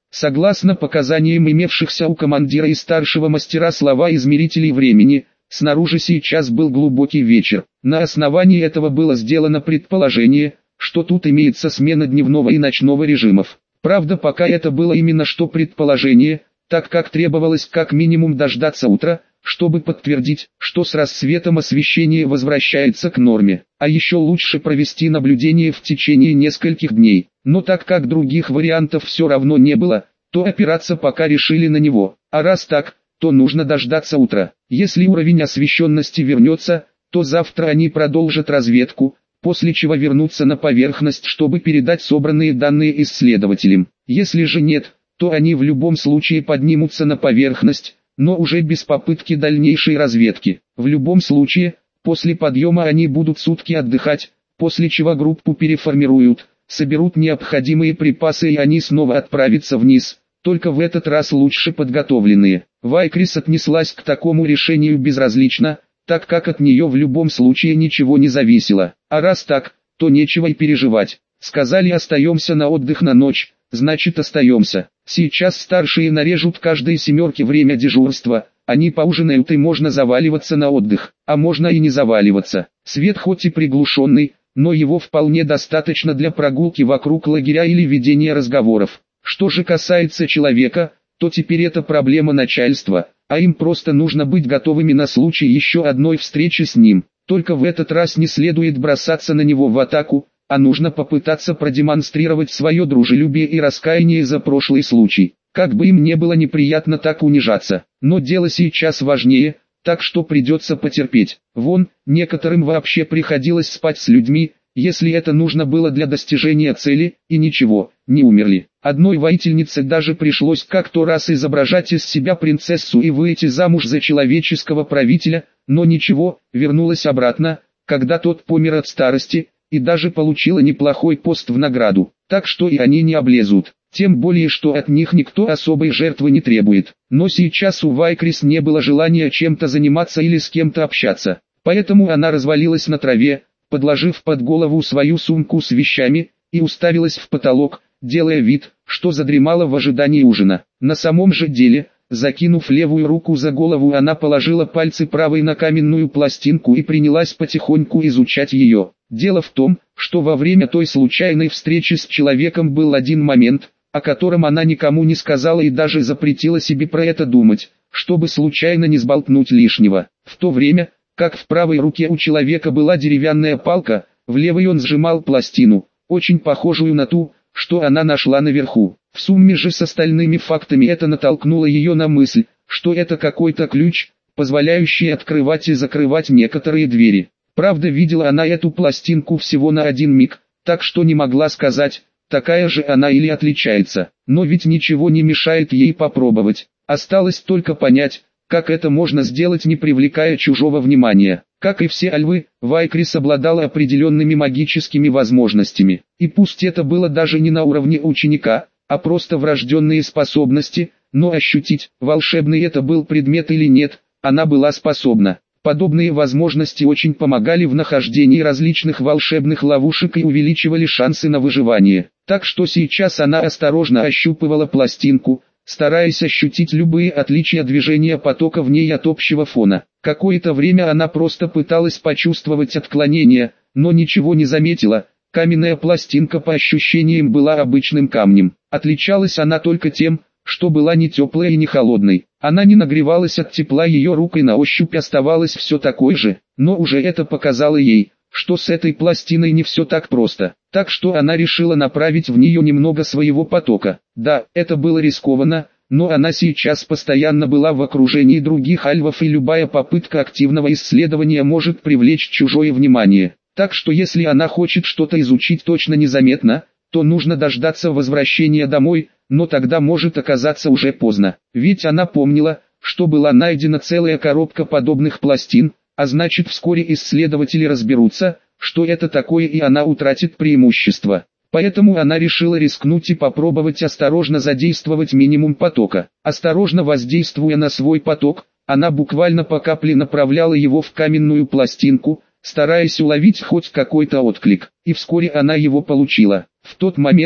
Согласно показаниям имевшихся у командира и старшего мастера слова измерителей времени, снаружи сейчас был глубокий вечер. На основании этого было сделано предположение, что тут имеется смена дневного и ночного режимов. Правда, пока это было именно что предположение, так как требовалось как минимум дождаться утра, чтобы подтвердить, что с рассветом освещение возвращается к норме, а еще лучше провести наблюдение в течение нескольких дней. Но так как других вариантов все равно не было, то опираться пока решили на него. А раз так, то нужно дождаться утра. Если уровень освещенности вернется, то завтра они продолжат разведку, после чего вернутся на поверхность, чтобы передать собранные данные исследователям. Если же нет, то они в любом случае поднимутся на поверхность, но уже без попытки дальнейшей разведки. В любом случае, после подъема они будут сутки отдыхать, после чего группу переформируют, соберут необходимые припасы и они снова отправятся вниз, только в этот раз лучше подготовленные. Вайкрис отнеслась к такому решению безразлично, так как от нее в любом случае ничего не зависело. А раз так, то нечего и переживать. Сказали остаемся на отдых на ночь, значит остаемся. Сейчас старшие нарежут каждой семерке время дежурства, они поужинают и можно заваливаться на отдых, а можно и не заваливаться. Свет хоть и приглушенный, но его вполне достаточно для прогулки вокруг лагеря или ведения разговоров. Что же касается человека, то теперь это проблема начальства, а им просто нужно быть готовыми на случай еще одной встречи с ним. Только в этот раз не следует бросаться на него в атаку, а нужно попытаться продемонстрировать свое дружелюбие и раскаяние за прошлый случай. Как бы им не было неприятно так унижаться, но дело сейчас важнее, так что придется потерпеть. Вон, некоторым вообще приходилось спать с людьми, если это нужно было для достижения цели, и ничего, не умерли. Одной воительнице даже пришлось как-то раз изображать из себя принцессу и выйти замуж за человеческого правителя, но ничего, вернулась обратно, когда тот помер от старости, и даже получила неплохой пост в награду, так что и они не облезут. Тем более, что от них никто особой жертвы не требует. Но сейчас у Вайкрис не было желания чем-то заниматься или с кем-то общаться, поэтому она развалилась на траве, подложив под голову свою сумку с вещами, и уставилась в потолок, делая вид, что задремала в ожидании ужина. На самом же деле, закинув левую руку за голову, она положила пальцы правой на каменную пластинку и принялась потихоньку изучать ее. Дело в том, что во время той случайной встречи с человеком был один момент, о котором она никому не сказала и даже запретила себе про это думать, чтобы случайно не сболтнуть лишнего. В то время, как в правой руке у человека была деревянная палка, в левой он сжимал пластину, очень похожую на ту, что она нашла наверху. В сумме же с остальными фактами это натолкнуло ее на мысль, что это какой-то ключ, позволяющий открывать и закрывать некоторые двери. Правда, видела она эту пластинку всего на один миг, так что не могла сказать, такая же она или отличается. Но ведь ничего не мешает ей попробовать. Осталось только понять, как это можно сделать, не привлекая чужого внимания. Как и все альвы, Вайкрис обладала определенными магическими возможностями. И пусть это было даже не на уровне ученика, а просто врожденные способности, но ощутить, волшебный это был предмет или нет, она была способна. Подобные возможности очень помогали в нахождении различных волшебных ловушек и увеличивали шансы на выживание. Так что сейчас она осторожно ощупывала пластинку, стараясь ощутить любые отличия движения потока в ней от общего фона. Какое-то время она просто пыталась почувствовать отклонения, но ничего не заметила. Каменная пластинка по ощущениям была обычным камнем. Отличалась она только тем, что была не теплой и не холодной. Она не нагревалась от тепла, ее рук и на ощупь оставалось все такой же, но уже это показало ей, что с этой пластиной не все так просто. Так что она решила направить в нее немного своего потока. Да, это было рискованно, но она сейчас постоянно была в окружении других альвов, и любая попытка активного исследования может привлечь чужое внимание. Так что если она хочет что-то изучить точно незаметно, то нужно дождаться возвращения домой, но тогда может оказаться уже поздно. Ведь она помнила, что была найдена целая коробка подобных пластин, а значит вскоре исследователи разберутся, что это такое, и она утратит преимущество. Поэтому она решила рискнуть и попробовать осторожно задействовать минимум потока. Осторожно воздействуя на свой поток, она буквально по капле направляла его в каменную пластинку, стараясь уловить хоть какой-то отклик, и вскоре она его получила. В тот момент,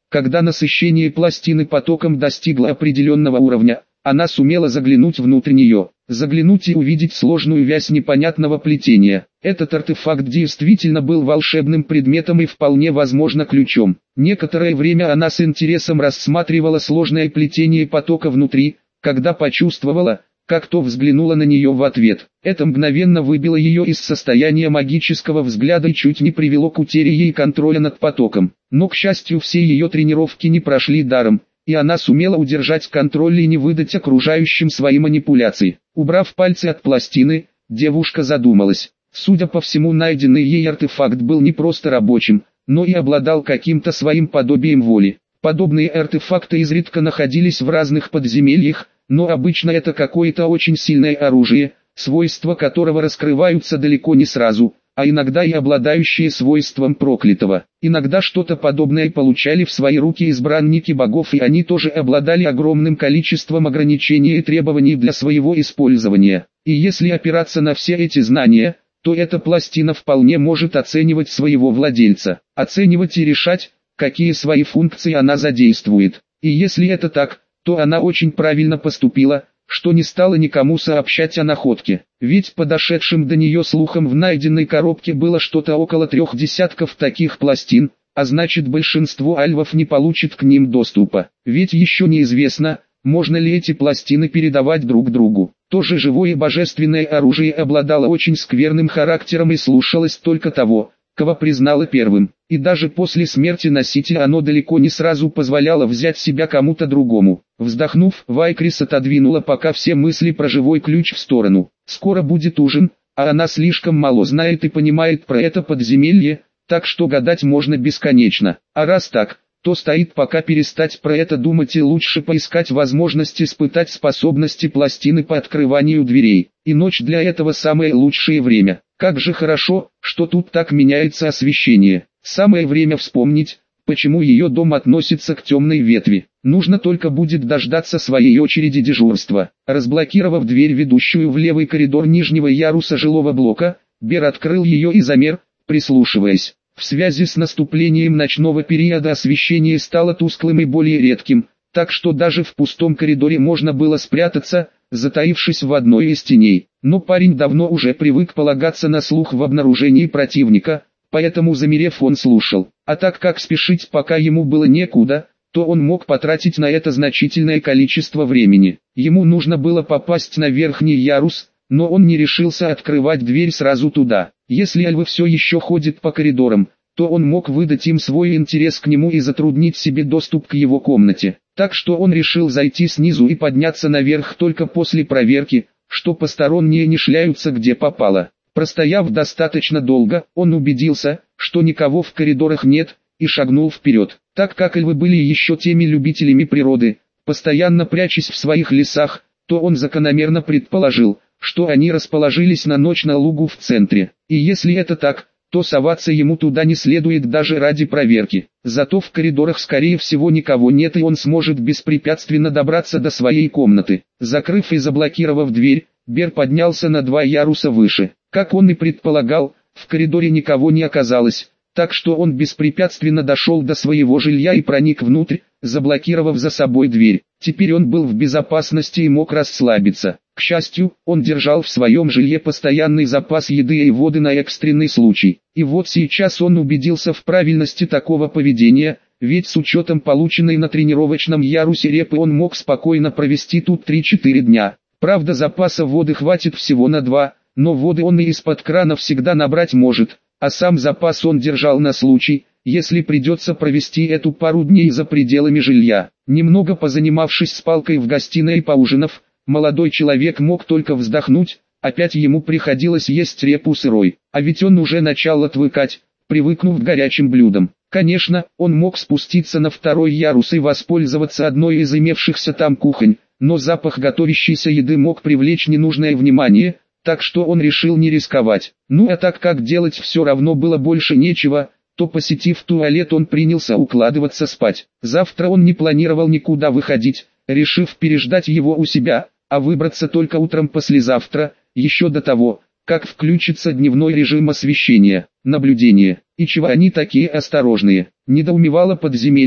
Когда насыщение пластины потоком достигло определенного уровня, она сумела заглянуть внутрь нее, заглянуть и увидеть сложную вязь непонятного плетения. Этот артефакт действительно был волшебным предметом и вполне возможно ключом. Некоторое время она с интересом рассматривала сложное плетение потока внутри, когда почувствовала, как то взглянула на нее в ответ. Это мгновенно выбило ее из состояния магического взгляда и чуть не привело к утере ей контроля над потоком. Но, к счастью, все ее тренировки не прошли даром, и она сумела удержать контроль и не выдать окружающим свои манипуляции. Убрав пальцы от пластины, девушка задумалась. Судя по всему, найденный ей артефакт был не просто рабочим, но и обладал каким-то своим подобием воли. Подобные артефакты изредка находились в разных подземельях, но обычно это какое-то очень сильное оружие, свойства которого раскрываются далеко не сразу, а иногда и обладающие свойством проклятого. Иногда что-то подобное получали в свои руки избранники богов, и они тоже обладали огромным количеством ограничений и требований для своего использования. И если опираться на все эти знания, то эта пластина вполне может оценивать своего владельца, оценивать и решать, какие свои функции она задействует. И если это так, то она очень правильно поступила, что не стала никому сообщать о находке. Ведь подошедшим до нее слухом в найденной коробке было что-то около трех десятков таких пластин, а значит большинство альвов не получит к ним доступа. Ведь еще неизвестно, можно ли эти пластины передавать друг другу. То же живое божественное оружие обладало очень скверным характером и слушалось только того, кого признало первым. И даже после смерти носителя оно далеко не сразу позволяло взять себя кому-то другому. Вздохнув, Вайкрис отодвинула пока все мысли про живой ключ в сторону. Скоро будет ужин, а она слишком мало знает и понимает про это подземелье, так что гадать можно бесконечно. А раз так, то стоит пока перестать про это думать и лучше поискать возможность испытать способности пластины по открыванию дверей. И ночь для этого самое лучшее время. Как же хорошо, что тут так меняется освещение. Самое время вспомнить, почему ее дом относится к темной ветви. Нужно только будет дождаться своей очереди дежурства. Разблокировав дверь, ведущую в левый коридор нижнего яруса жилого блока, Бер открыл ее и замер, прислушиваясь. В связи с наступлением ночного периода освещение стало тусклым и более редким, так что даже в пустом коридоре можно было спрятаться, затаившись в одной из теней. Но парень давно уже привык полагаться на слух в обнаружении противника, поэтому замерев он слушал. А так как спешить пока ему было некуда, то он мог потратить на это значительное количество времени. Ему нужно было попасть на верхний ярус, но он не решился открывать дверь сразу туда. Если альвы все еще ходят по коридорам, то он мог выдать им свой интерес к нему и затруднить себе доступ к его комнате. Так что он решил зайти снизу и подняться наверх только после проверки, что посторонние не шляются где попало. Простояв достаточно долго, он убедился, что никого в коридорах нет, и шагнул вперед. Так как альвы были еще теми любителями природы, постоянно прячась в своих лесах, то он закономерно предположил, что они расположились на ночь на лугу в центре. И если это так, то соваться ему туда не следует даже ради проверки. Зато в коридорах скорее всего никого нет, и он сможет беспрепятственно добраться до своей комнаты. Закрыв и заблокировав дверь, Бер поднялся на два яруса выше. Как он и предполагал, в коридоре никого не оказалось, так что он беспрепятственно дошел до своего жилья и проник внутрь, заблокировав за собой дверь. Теперь он был в безопасности и мог расслабиться. К счастью, он держал в своем жилье постоянный запас еды и воды на экстренный случай. И вот сейчас он убедился в правильности такого поведения, ведь с учетом полученной на тренировочном ярусе репы он мог спокойно провести тут три-четыре дня. Правда, запаса воды хватит всего на два, но воды он и из-под крана всегда набрать может, а сам запас он держал на случай, если придется провести эту пару дней за пределами жилья. Немного позанимавшись с палкой в гостиной и поужинав, молодой человек мог только вздохнуть, опять ему приходилось есть репу сырой, а ведь он уже начал отвыкать, привыкнув к горячим блюдам. Конечно, он мог спуститься на второй ярус и воспользоваться одной из имевшихся там кухонь, но запах готовящейся еды мог привлечь ненужное внимание, так что он решил не рисковать. Ну а так как делать все равно было больше нечего, то посетив туалет он принялся укладываться спать. Завтра он не планировал никуда выходить, решив переждать его у себя, а выбраться только утром послезавтра, еще до того, как включится дневной режим освещения, наблюдения. И чего они такие осторожные? Недоумевало подземелье,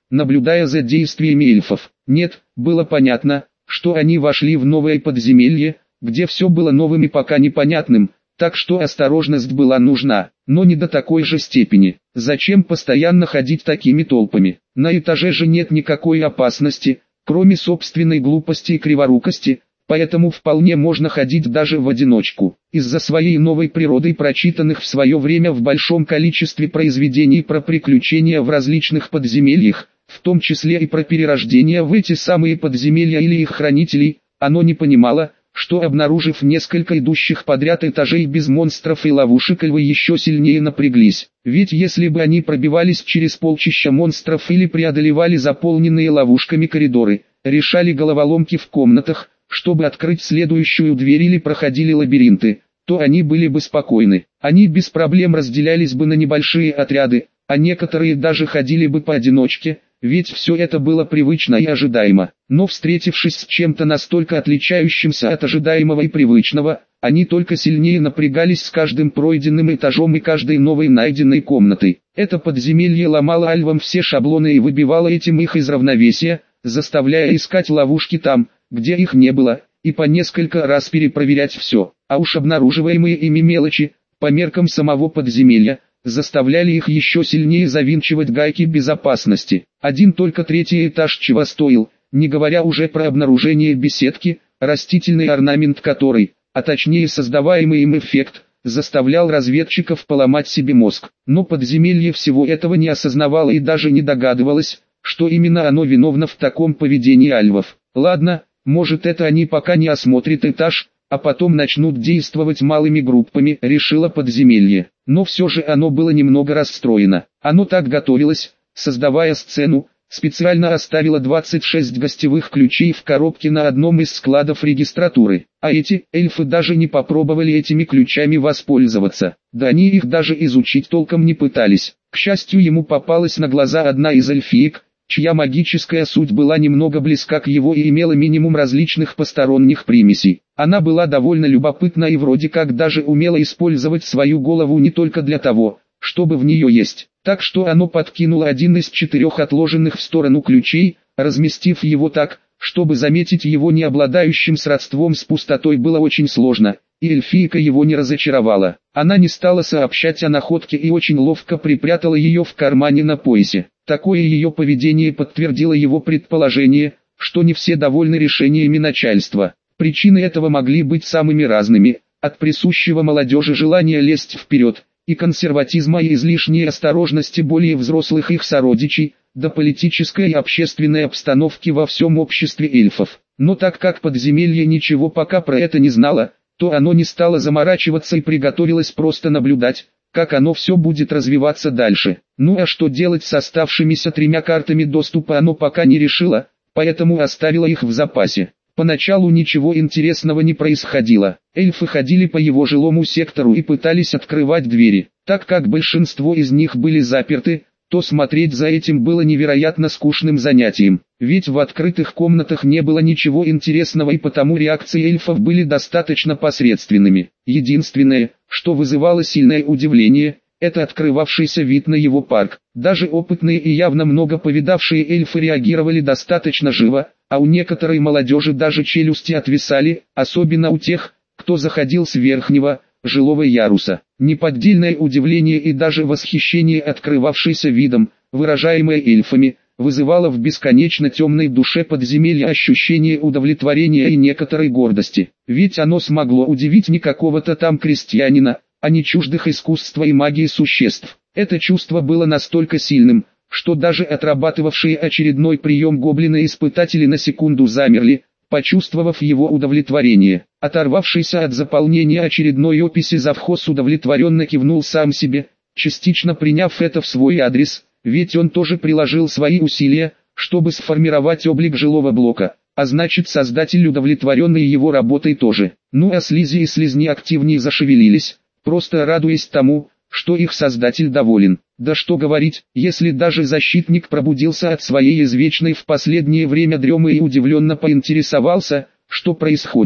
наблюдая за действиями эльфов. Нет, было понятно, что они вошли в новое подземелье, где все было новым и пока непонятным, так что осторожность была нужна, но не до такой же степени. Зачем постоянно ходить такими толпами? На этаже же нет никакой опасности, кроме собственной глупости и криворукости, поэтому вполне можно ходить даже в одиночку. Из-за своей новой природы, прочитанных в свое время в большом количестве произведений про приключения в различных подземельях, в том числе и про перерождение в эти самые подземелья или их хранителей, оно не понимало, что, обнаружив несколько идущих подряд этажей без монстров и ловушек, эльфы еще сильнее напряглись. Ведь если бы они пробивались через полчища монстров или преодолевали заполненные ловушками коридоры, решали головоломки в комнатах, чтобы открыть следующую дверь или проходили лабиринты, то они были бы спокойны. Они без проблем разделялись бы на небольшие отряды, а некоторые даже ходили бы поодиночке, ведь все это было привычно и ожидаемо. Но встретившись с чем-то настолько отличающимся от ожидаемого и привычного, они только сильнее напрягались с каждым пройденным этажом и каждой новой найденной комнатой. Это подземелье ломало альвам все шаблоны и выбивало этим их из равновесия, заставляя искать ловушки там, где их не было, и по несколько раз перепроверять все. А уж обнаруживаемые ими мелочи, по меркам самого подземелья, заставляли их еще сильнее завинчивать гайки безопасности. Один только третий этаж чего стоил, не говоря уже про обнаружение беседки, растительный орнамент которой, а точнее создаваемый им эффект, заставлял разведчиков поломать себе мозг. Но подземелье всего этого не осознавало и даже не догадывалось, что именно оно виновно в таком поведении альвов. Ладно, может это они пока не осмотрят этаж, а потом начнут действовать малыми группами, решило подземелье. Но все же оно было немного расстроено. Оно так готовилось, создавая сцену, специально оставило двадцать шесть гостевых ключей в коробке на одном из складов регистратуры. А эти эльфы даже не попробовали этими ключами воспользоваться. Да они их даже изучить толком не пытались. К счастью, ему попалась на глаза одна из эльфиек, чья магическая суть была немного близка к его и имела минимум различных посторонних примесей. Она была довольно любопытна и вроде как даже умела использовать свою голову не только для того, чтобы в нее есть. Так что оно подкинуло один из четырех отложенных в сторону ключей, разместив его так, чтобы заметить его не обладающим сродством с пустотой было очень сложно, и эльфийка его не разочаровала. Она не стала сообщать о находке и очень ловко припрятала ее в кармане на поясе. Такое ее поведение подтвердило его предположение, что не все довольны решениями начальства. Причины этого могли быть самыми разными, от присущего молодежи желания лезть вперед, и консерватизма и излишней осторожности более взрослых их сородичей, до политической и общественной обстановки во всем обществе эльфов. Но так как подземелье ничего пока про это не знало, то оно не стало заморачиваться и приготовилось просто наблюдать, как оно все будет развиваться дальше. Ну а что делать с оставшимися тремя картами доступа оно пока не решило, поэтому оставило их в запасе. Поначалу ничего интересного не происходило. Эльфы ходили по его жилому сектору и пытались открывать двери. Так как большинство из них были заперты, то смотреть за этим было невероятно скучным занятием. Ведь в открытых комнатах не было ничего интересного и потому реакции эльфов были достаточно посредственными. Единственное, что вызывало сильное удивление, это открывавшийся вид на его парк. Даже опытные и явно много повидавшие эльфы реагировали достаточно живо, а у некоторой молодежи даже челюсти отвисали, особенно у тех, кто заходил с верхнего, жилого яруса. Неподдельное удивление и даже восхищение открывавшейся видом, выражаемое эльфами, вызывало в бесконечно темной душе подземелья ощущение удовлетворения и некоторой гордости. Ведь оно смогло удивить не какого-то там крестьянина, а не чуждых искусства и магии существ. Это чувство было настолько сильным, что даже отрабатывавшие очередной прием гоблины-испытатели на секунду замерли, почувствовав его удовлетворение. Оторвавшийся от заполнения очередной описи завхоз удовлетворенно кивнул сам себе, частично приняв это в свой адрес, ведь он тоже приложил свои усилия, чтобы сформировать облик жилого блока, а значит создатель удовлетворенный его работой тоже. Ну а слизи и слизни активнее зашевелились, просто радуясь тому, что их создатель доволен. Да что говорить, если даже защитник пробудился от своей извечной в последнее время дремы и удивленно поинтересовался, что происходит.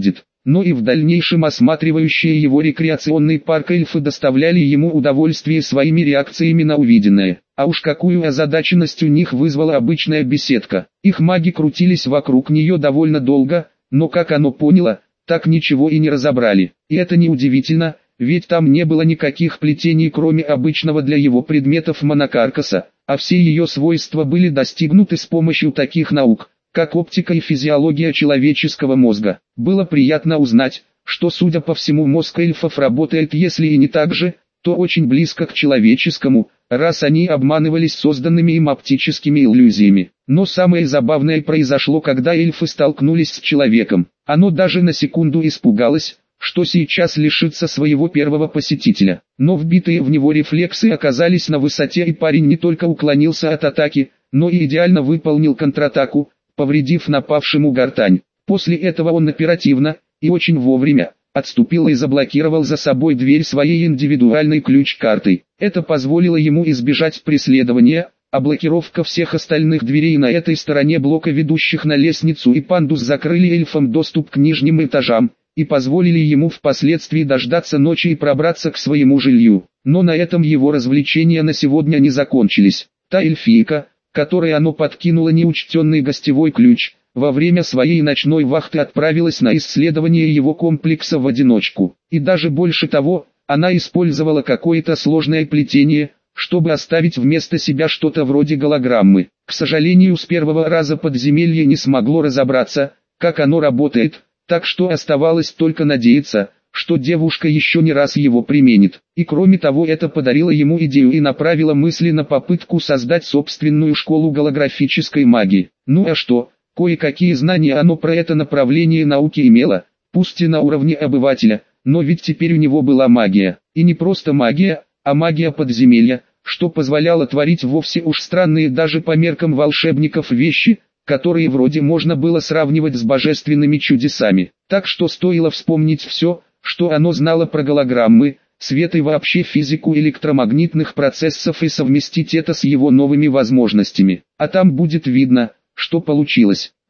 но и в дальнейшем осматривающие его рекреационный парк эльфы доставляли ему удовольствие своими реакциями на увиденное. А уж какую озадаченность у них вызвала обычная беседка. Их маги крутились вокруг нее довольно долго, но как оно поняло, так ничего и не разобрали. И это неудивительно, ведь там не было никаких плетений кроме обычного для его предметов монокаркаса, а все ее свойства были достигнуты с помощью таких наук, как оптика и физиология человеческого мозга. Было приятно узнать, что, судя по всему, мозг эльфов работает, если и не так же, то очень близко к человеческому, раз они обманывались созданными им оптическими иллюзиями. Но самое забавное произошло, когда эльфы столкнулись с человеком. Оно даже на секунду испугалось, что сейчас лишится своего первого посетителя. Но вбитые в него рефлексы оказались на высоте, и парень не только уклонился от атаки, но и идеально выполнил контратаку, повредив напавшему гортань. После этого он оперативно, и очень вовремя, отступил и заблокировал за собой дверь своей индивидуальной ключ-картой. Это позволило ему избежать преследования, а блокировка всех остальных дверей на этой стороне блока, ведущих на лестницу и пандус, закрыли эльфам доступ к нижним этажам, и позволили ему впоследствии дождаться ночи и пробраться к своему жилью. Но на этом его развлечения на сегодня не закончились. Та эльфийка, которой оно подкинуло неучтенный гостевой ключ, во время своей ночной вахты отправилась на исследование его комплекса в одиночку. И даже больше того, она использовала какое-то сложное плетение, чтобы оставить вместо себя что-то вроде голограммы. К сожалению, с первого раза подземелье не смогло разобраться, как оно работает, так что оставалось только надеяться, что девушка еще не раз его применит. И кроме того, это подарило ему идею и направило мысли на попытку создать собственную школу голографической магии. Ну а что, кое-какие знания оно про это направление науки имело, пусть и на уровне обывателя, но ведь теперь у него была магия. И не просто магия, а магия подземелья, что позволяло творить вовсе уж странные даже по меркам волшебников вещи, которые вроде можно было сравнивать с божественными чудесами. Так что стоило вспомнить все, что оно знало про голограммы, свет и вообще физику электромагнитных процессов, и совместить это с его новыми возможностями. А там будет видно, что получилось.